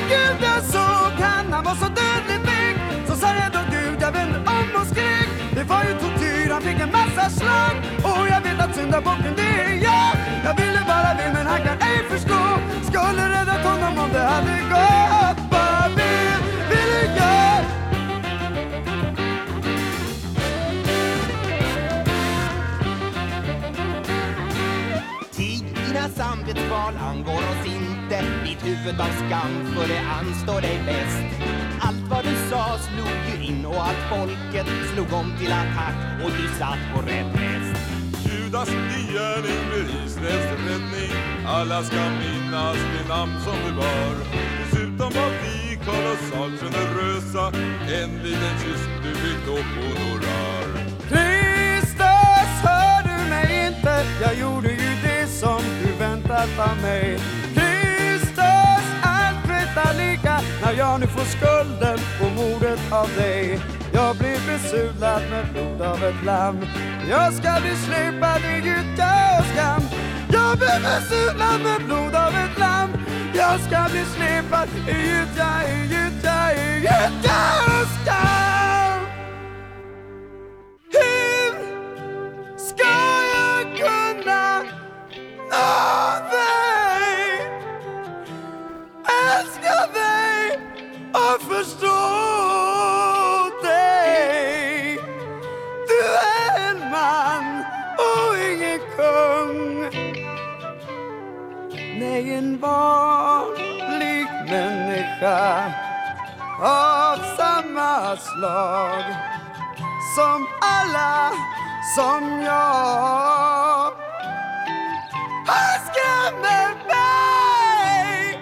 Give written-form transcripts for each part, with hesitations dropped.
Gud, jag såg han var så dödligt vek. Så sa jag då Gud, jag vände om och skrek. Det var ju tortyr, han fick en massa slag. Och jag vet att syndabocken det är jag. Jag ville bara vill men han kan ej förstå. Skulle räddat honom om det hade gått. Vad vill jag? Tig, dina samvetsval angår oss inte. Ditt huvud av skam för det anstår dig bäst. Allt vad du sa slog ju in och allt folket slog om till attack och du satt på rätt häst. Judas gärning med Israels räddning. Alla ska minnas det namn som du bar. Dessutom var vi kolossalt generösa. En liten kyss du fick då på honorar. Kristus, hör du mig inte? Jag gjorde ju det som du väntat av mig. Kristus, allt kvättar lika när jag nu får skulden på mordet av dig. Jag blir besudlad med blod av ett lamm. Jag ska bli slipad i gyttja och skam. Jag blir besudlad med blod av ett lamm. Jag ska bli slipad i gyttja och skam. Hur ska jag kunna nå dig? Älska dig och förstå dig. Du är en man och ingen kung. Nej, en vanlig människa av samma slag som alla som jag. Han skrämmer mig.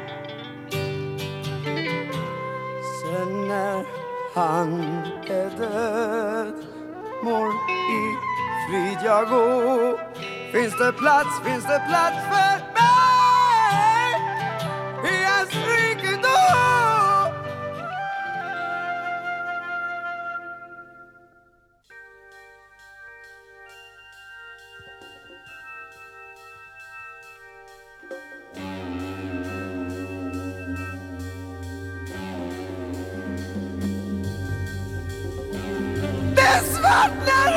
Sen när han är död mår i frid jag gå. Finns det plats för mig i hans rikedom? Det svartnar